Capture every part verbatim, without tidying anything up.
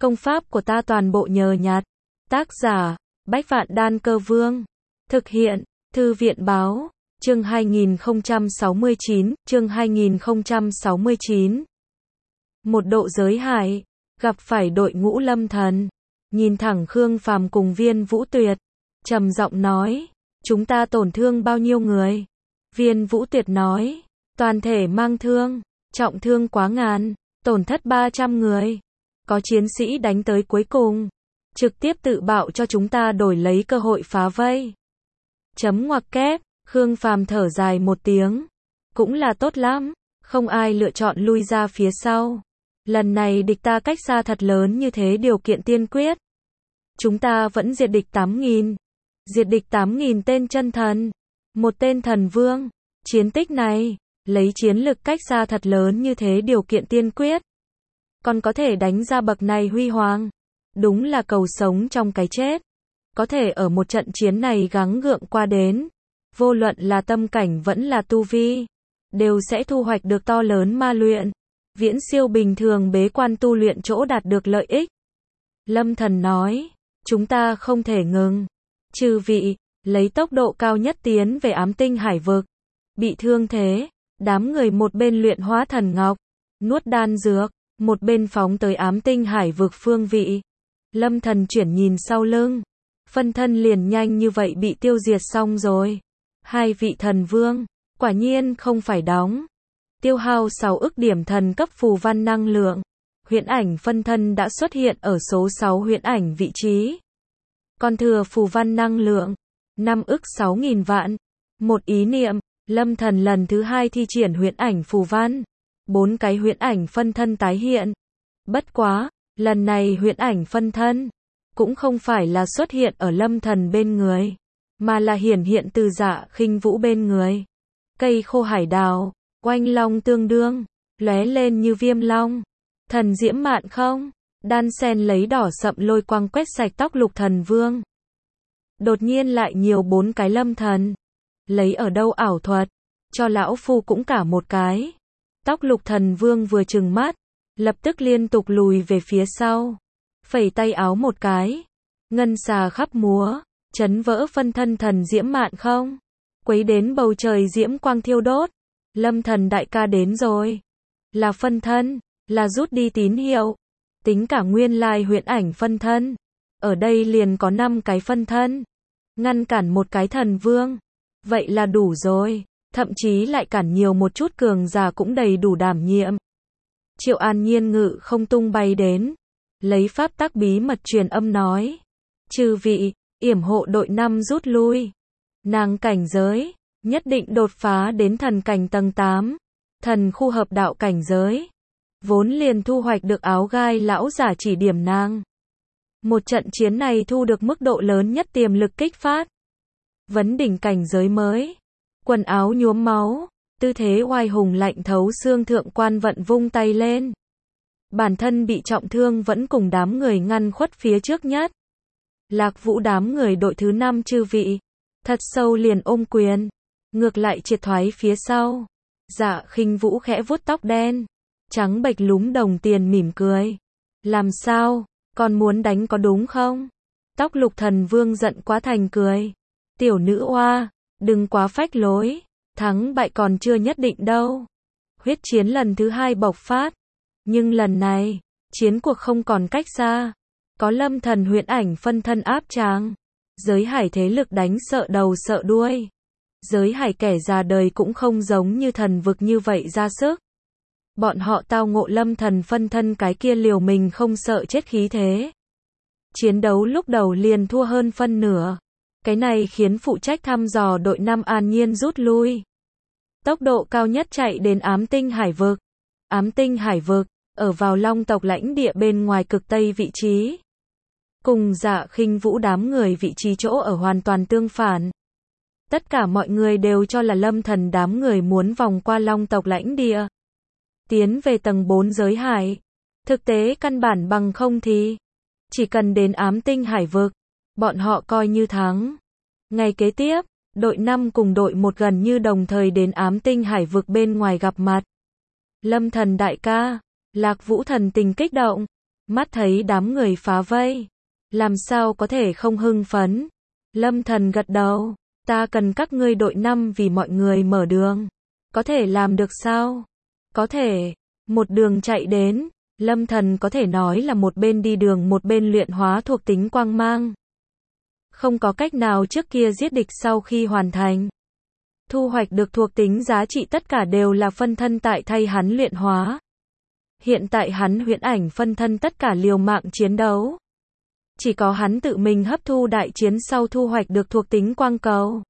Công pháp của ta toàn bộ nhờ nhặt. Tác giả, Bách Vạn Đan Cơ Vương. Thực hiện, Thư viện Báo. Chương hai nghìn không trăm sáu mươi chín, chương hai nghìn không trăm sáu mươi chín. Một độ giới hải, gặp phải đội ngũ lâm thần. Nhìn thẳng Khương Phàm cùng Viên Vũ Tuyệt, trầm giọng nói, chúng ta tổn thương bao nhiêu người? Viên Vũ Tuyệt nói, toàn thể mang thương, trọng thương quá ngàn, tổn thất ba trăm người. Có chiến sĩ đánh tới cuối cùng, trực tiếp tự bạo cho chúng ta đổi lấy cơ hội phá vây. Chấm ngoặc kép, Khương Phàm thở dài một tiếng. Cũng là tốt lắm, không ai lựa chọn lui ra phía sau. Lần này địch ta cách xa thật lớn như thế điều kiện tiên quyết. Chúng ta vẫn diệt địch tám nghìn. Diệt địch tám nghìn tên chân thần. Một tên thần vương. Chiến tích này, lấy chiến lực cách xa thật lớn như thế điều kiện tiên quyết. Còn có thể đánh ra bậc này huy hoàng. Đúng là cầu sống trong cái chết. Có thể ở một trận chiến này gắng gượng qua đến. Vô luận là tâm cảnh vẫn là tu vi. Đều sẽ thu hoạch được to lớn ma luyện. Viễn siêu bình thường bế quan tu luyện chỗ đạt được lợi ích. Lâm Thần nói, chúng ta không thể ngừng. Chư vị, lấy tốc độ cao nhất tiến về ám tinh hải vực. Bị thương thế, đám người một bên luyện hóa thần ngọc, nuốt đan dược, một bên phóng tới ám tinh hải vực phương vị. Lâm Thần chuyển nhìn sau lưng, phân thân liền nhanh như vậy bị tiêu diệt xong rồi. Hai vị thần vương, quả nhiên không phải đóng. Tiêu hao sáu ức điểm thần cấp phù văn năng lượng. Huyễn ảnh phân thân đã xuất hiện ở số sáu huyễn ảnh vị trí. Còn thừa phù văn năng lượng, năm ức sáu nghìn vạn. Một ý niệm, Lâm Thần lần thứ hai thi triển huyễn ảnh phù văn. Bốn cái huyễn ảnh phân thân tái hiện. Bất quá, lần này huyễn ảnh phân thân cũng không phải là xuất hiện ở Lâm Thần bên người, mà là hiển hiện từ Dạ Khinh Vũ bên người. Cây khô hải đào, oanh long tương đương, lóe lên như viêm long. Thần diễm mạn không, đan sen lấy đỏ sậm lôi quang quét sạch tóc Lục Thần Vương. Đột nhiên lại nhiều bốn cái Lâm Thần. Lấy ở đâu ảo thuật, cho lão phu cũng cả một cái. Tóc Lục Thần Vương vừa trừng mắt, lập tức liên tục lùi về phía sau. Phẩy tay áo một cái, ngân xà khắp múa, chấn vỡ phân thân thần diễm mạn không. Quấy đến bầu trời diễm quang thiêu đốt. Lâm Thần đại ca đến rồi. Là phân thân, là rút đi tín hiệu. Tính cả nguyên lai huyễn ảnh phân thân. Ở đây liền có năm cái phân thân. Ngăn cản một cái thần vương. Vậy là đủ rồi. Thậm chí lại cản nhiều một chút cường giả cũng đầy đủ đảm nhiệm. Triệu An Nhiên ngự không tung bay đến. Lấy pháp tắc bí mật truyền âm nói. Chư vị, yểm hộ đội năm rút lui. Nàng cảnh giới, nhất định đột phá đến thần cảnh tầng tám. Thần khu hợp đạo cảnh giới. Vốn liền thu hoạch được áo gai lão giả chỉ điểm nàng. Một trận chiến này thu được mức độ lớn nhất tiềm lực kích phát. Vấn đỉnh cảnh giới mới. Quần áo nhuốm máu, tư thế oai hùng lạnh thấu xương thượng quan vận vung tay lên. Bản thân bị trọng thương vẫn cùng đám người ngăn khuất phía trước nhất. Lạc Vũ đám người đội thứ năm chư vị. Thật sâu liền ôm quyền. Ngược lại triệt thoái phía sau. Dạ Khinh Vũ khẽ vuốt tóc đen. Trắng bệch lúm đồng tiền mỉm cười. Làm sao, còn muốn đánh có đúng không? Tóc Lục Thần Vương giận quá thành cười. Tiểu nữ oa, đừng quá phách lối. Thắng bại còn chưa nhất định đâu. Huyết chiến lần thứ hai bộc phát. Nhưng lần này, chiến cuộc không còn cách xa. Có Lâm Thần huyễn ảnh phân thân áp tràng. Giới hải thế lực đánh sợ đầu sợ đuôi. Giới hải kẻ già đời cũng không giống như thần vực như vậy ra sức. Bọn họ tao ngộ Lâm Thần phân thân cái kia liều mình không sợ chết khí thế. Chiến đấu lúc đầu liền thua hơn phân nửa. Cái này khiến phụ trách thăm dò đội năm An Nhiên rút lui. Tốc độ cao nhất chạy đến ám tinh hải vực. Ám tinh hải vực, ở vào Long tộc lãnh địa bên ngoài cực tây vị trí. Cùng Dạ Khinh Vũ đám người vị trí chỗ ở hoàn toàn tương phản. Tất cả mọi người đều cho là Lâm Thần đám người muốn vòng qua Long tộc lãnh địa. Tiến về tầng bốn giới hải. Thực tế căn bản bằng không thì. Chỉ cần đến ám tinh hải vực. Bọn họ coi như thắng. Ngày kế tiếp, đội năm cùng đội một gần như đồng thời đến ám tinh hải vực bên ngoài gặp mặt. Lâm Thần đại ca. Lạc Vũ thần tình kích động. mắt thấy đám người phá vây, làm sao có thể không hưng phấn. Lâm Thần gật đầu, ta cần các ngươi đội năm vì mọi người mở đường. Có thể làm được sao? Có thể. Một đường chạy đến, Lâm Thần có thể nói là một bên đi đường một bên luyện hóa thuộc tính quang mang. Không có cách nào trước kia giết địch sau khi hoàn thành. Thu hoạch được thuộc tính giá trị tất cả đều là phân thân tại thay hắn luyện hóa. Hiện tại hắn huyễn ảnh phân thân tất cả liều mạng chiến đấu. Chỉ có hắn tự mình hấp thu đại chiến sau thu hoạch được thuộc tính quang cầu.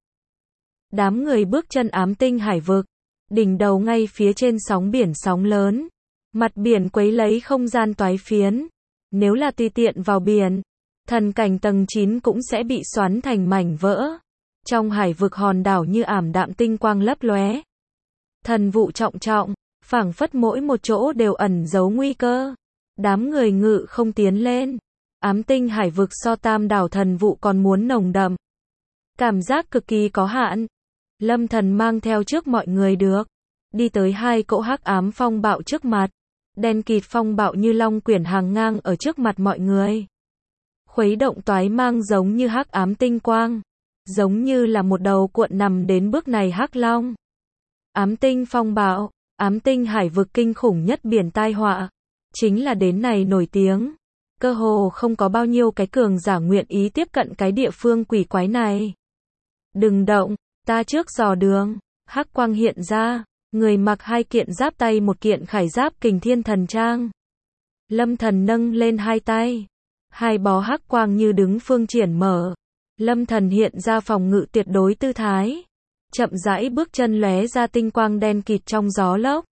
Đám người bước chân ám tinh hải vực, đỉnh đầu ngay phía trên sóng biển sóng lớn. Mặt biển quấy lấy không gian toái phiến. Nếu là tùy tiện vào biển, thần cảnh tầng chín cũng sẽ bị xoắn thành mảnh vỡ. Trong hải vực hòn đảo như ảm đạm tinh quang lấp lóe. Thần vụ trọng trọng, phảng phất mỗi một chỗ đều ẩn giấu nguy cơ. Đám người ngự không tiến lên. Ám tinh hải vực so tam đảo thần vụ còn muốn nồng đậm. Cảm giác cực kỳ có hạn. Lâm Thần mang theo trước mọi người được. Đi tới hai cỗ hắc ám phong bạo trước mặt. Đen kịt phong bạo như long quyển hàng ngang ở trước mặt mọi người. Khuấy động toái mang giống như hắc ám tinh quang. Giống như là một đầu cuộn nằm đến bước này hắc long. Ám tinh phong bạo, ám tinh hải vực kinh khủng nhất biển tai họa. Chính là đến này nổi tiếng. Cơ hồ không có bao nhiêu cái cường giả nguyện ý tiếp cận cái địa phương quỷ quái này. Đừng động, ta trước dò đường. Hắc quang hiện ra, người mặc hai kiện giáp tay một kiện khải giáp kình thiên thần trang. Lâm Thần nâng lên hai tay. Hai bó hắc quang như đứng phương triển mở. Lâm Thần hiện ra phòng ngự tuyệt đối tư thái. Chậm rãi bước chân lóe ra tinh quang đen kịt trong gió lốc.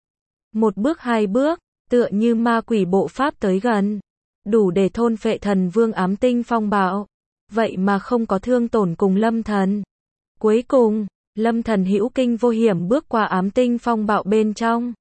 Một bước hai bước, tựa như ma quỷ bộ pháp tới gần. Đủ để thôn phệ thần vương ám tinh phong bạo. Vậy mà không có thương tổn cùng Lâm Thần. Cuối cùng, Lâm Thần hữu kinh vô hiểm bước qua ám tinh phong bạo bên trong.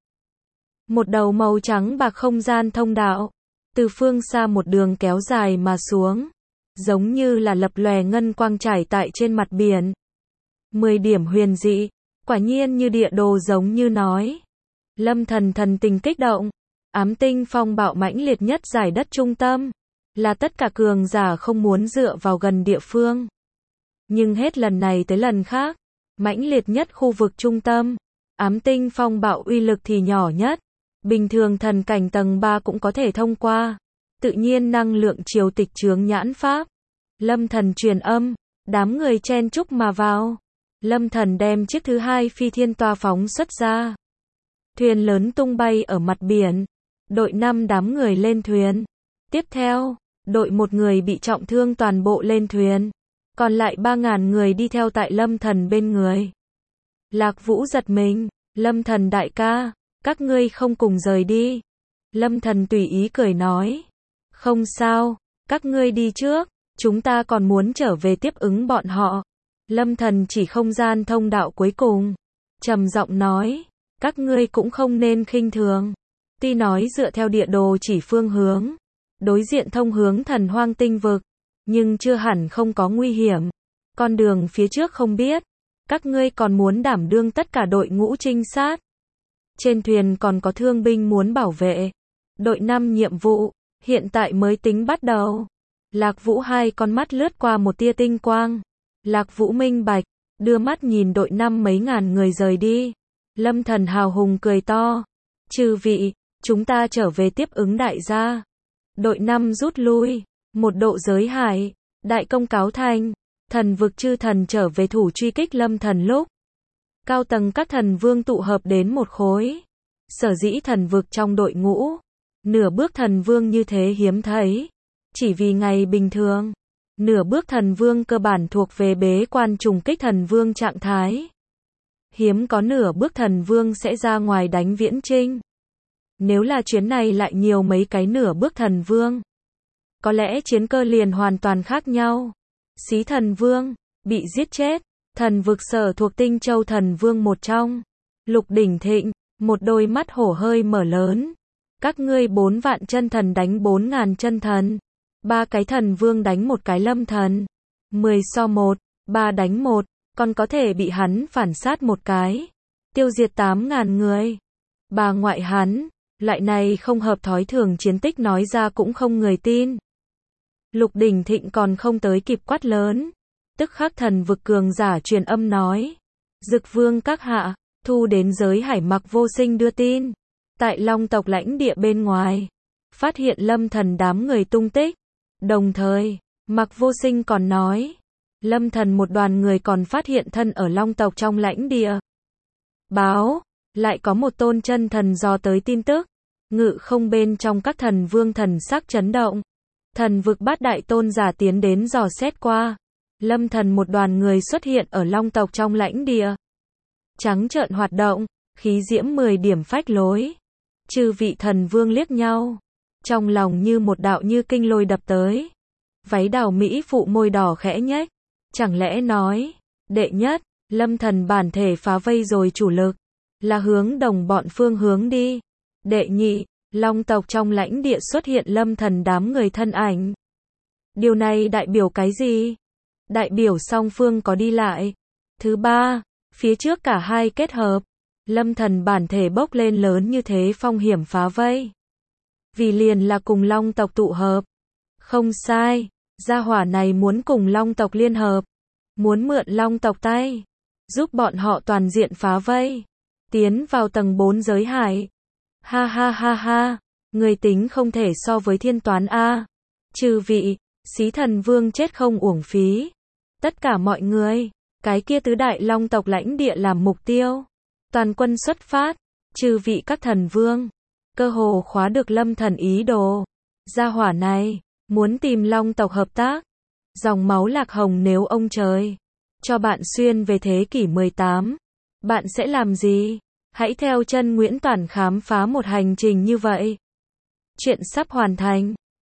Một đầu màu trắng bạc không gian thông đạo. Từ phương xa một đường kéo dài mà xuống. Giống như là lập lòe ngân quang trải tại trên mặt biển. Mười điểm huyền dị. Quả nhiên như địa đồ giống như nói. Lâm Thần thần tình kích động. Ám tinh phong bạo mãnh liệt nhất giải đất trung tâm. Là tất cả cường giả không muốn dựa vào gần địa phương. Nhưng hết lần này tới lần khác. Mãnh liệt nhất khu vực trung tâm. Ám tinh phong bạo uy lực thì nhỏ nhất. Bình thường thần cảnh tầng ba cũng có thể thông qua. Tự nhiên năng lượng triều tịch chướng nhãn pháp. Lâm Thần truyền âm. Đám người chen chúc mà vào. Lâm Thần đem chiếc thứ hai phi thiên toa phóng xuất ra. Thuyền lớn tung bay ở mặt biển. Đội năm đám người lên thuyền. Tiếp theo, đội một người bị trọng thương toàn bộ lên thuyền. Còn lại ba ngàn người đi theo tại Lâm Thần bên người. Lạc Vũ giật mình. Lâm Thần đại ca, các ngươi không cùng rời đi. Lâm Thần tùy ý cười nói. Không sao, các ngươi đi trước. Chúng ta còn muốn trở về tiếp ứng bọn họ. Lâm Thần chỉ không gian thông đạo cuối cùng. Trầm giọng nói. Các ngươi cũng không nên khinh thường. Tuy nói dựa theo địa đồ chỉ phương hướng. Đối diện thông hướng thần hoang tinh vực. Nhưng chưa hẳn không có nguy hiểm. Con đường phía trước không biết. Các ngươi còn muốn đảm đương tất cả đội ngũ trinh sát. Trên thuyền còn có thương binh muốn bảo vệ. Đội năm nhiệm vụ. Hiện tại mới tính bắt đầu. Lạc Vũ hai con mắt lướt qua một tia tinh quang. Lạc Vũ minh bạch. Đưa mắt nhìn đội năm mấy ngàn người rời đi. Lâm Thần hào hùng cười to. Chư vị, chúng ta trở về tiếp ứng đại gia. Đội năm rút lui. Một độ giới hải. Đại công cáo thành. Thần vực chư thần trở về thủ truy kích Lâm Thần lúc. Cao tầng các thần vương tụ hợp đến một khối. Sở dĩ thần vực trong đội ngũ. Nửa bước thần vương như thế hiếm thấy. Chỉ vì ngày bình thường. Nửa bước thần vương cơ bản thuộc về bế quan trùng kích thần vương trạng thái. Hiếm có nửa bước thần vương sẽ ra ngoài đánh viễn trinh. Nếu là chuyến này lại nhiều mấy cái nửa bước thần vương. Có lẽ chiến cơ liền hoàn toàn khác nhau. Xí thần vương, bị giết chết. Thần vực sở thuộc tinh châu thần vương một trong. Lục Đỉnh Thịnh, một đôi mắt hổ hơi mở lớn. Các ngươi bốn vạn chân thần đánh bốn ngàn chân thần. Ba cái thần vương đánh một cái Lâm Thần. Mười so một, ba đánh một, còn có thể bị hắn phản sát một cái. Tiêu diệt tám ngàn người. Bà ngoại hắn, Loại này không hợp thói thường chiến tích nói ra cũng không người tin. Lục Đình Thịnh còn không tới kịp quát lớn. Tức khắc thần vực cường giả truyền âm nói. Dực vương các hạ, thu đến giới hải Mặc Vô Sinh đưa tin. Tại Long tộc lãnh địa bên ngoài, phát hiện Lâm Thần đám người tung tích. Đồng thời, Mặc Vô Sinh còn nói, Lâm Thần một đoàn người còn phát hiện thân ở Long tộc trong lãnh địa. Báo, lại có một tôn chân thần dò tới tin tức. Ngự không bên trong các thần vương thần sắc chấn động. Thần vực bát đại tôn giả tiến đến dò xét qua. Lâm Thần một đoàn người xuất hiện ở Long tộc trong lãnh địa. Trắng trợn hoạt động, khí diễm mười điểm phách lối. Chư vị thần vương liếc nhau, trong lòng như một đạo như kinh lôi đập tới. Váy đào mỹ phụ môi đỏ khẽ nhếch, chẳng lẽ nói, đệ nhất, Lâm Thần bản thể phá vây rồi chủ lực, là hướng đồng bọn phương hướng đi. Đệ nhị, Long tộc trong lãnh địa xuất hiện Lâm Thần đám người thân ảnh. Điều này đại biểu cái gì? Đại biểu song phương có đi lại. Thứ ba, phía trước cả hai kết hợp. Lâm Thần bản thể bốc lên lớn như thế phong hiểm phá vây. Vì liền là cùng Long tộc tụ hợp. Không sai, gia hỏa này muốn cùng Long tộc liên hợp. Muốn mượn Long tộc tay, giúp bọn họ toàn diện phá vây. Tiến vào tầng bốn giới hải. Ha ha ha ha, người tính không thể so với thiên toán a. Chư vị, xí thần vương chết không uổng phí. Tất cả mọi người, cái kia tứ đại Long tộc lãnh địa làm mục tiêu. Toàn quân xuất phát, chư vị các thần vương, cơ hồ khóa được Lâm Thần ý đồ. Gia hỏa này, muốn tìm Long tộc hợp tác. Dòng máu lạc hồng nếu ông trời cho bạn xuyên về thế kỷ mười tám, bạn sẽ làm gì? Hãy theo chân Nguyễn Toản khám phá một hành trình như vậy. Chuyện sắp hoàn thành.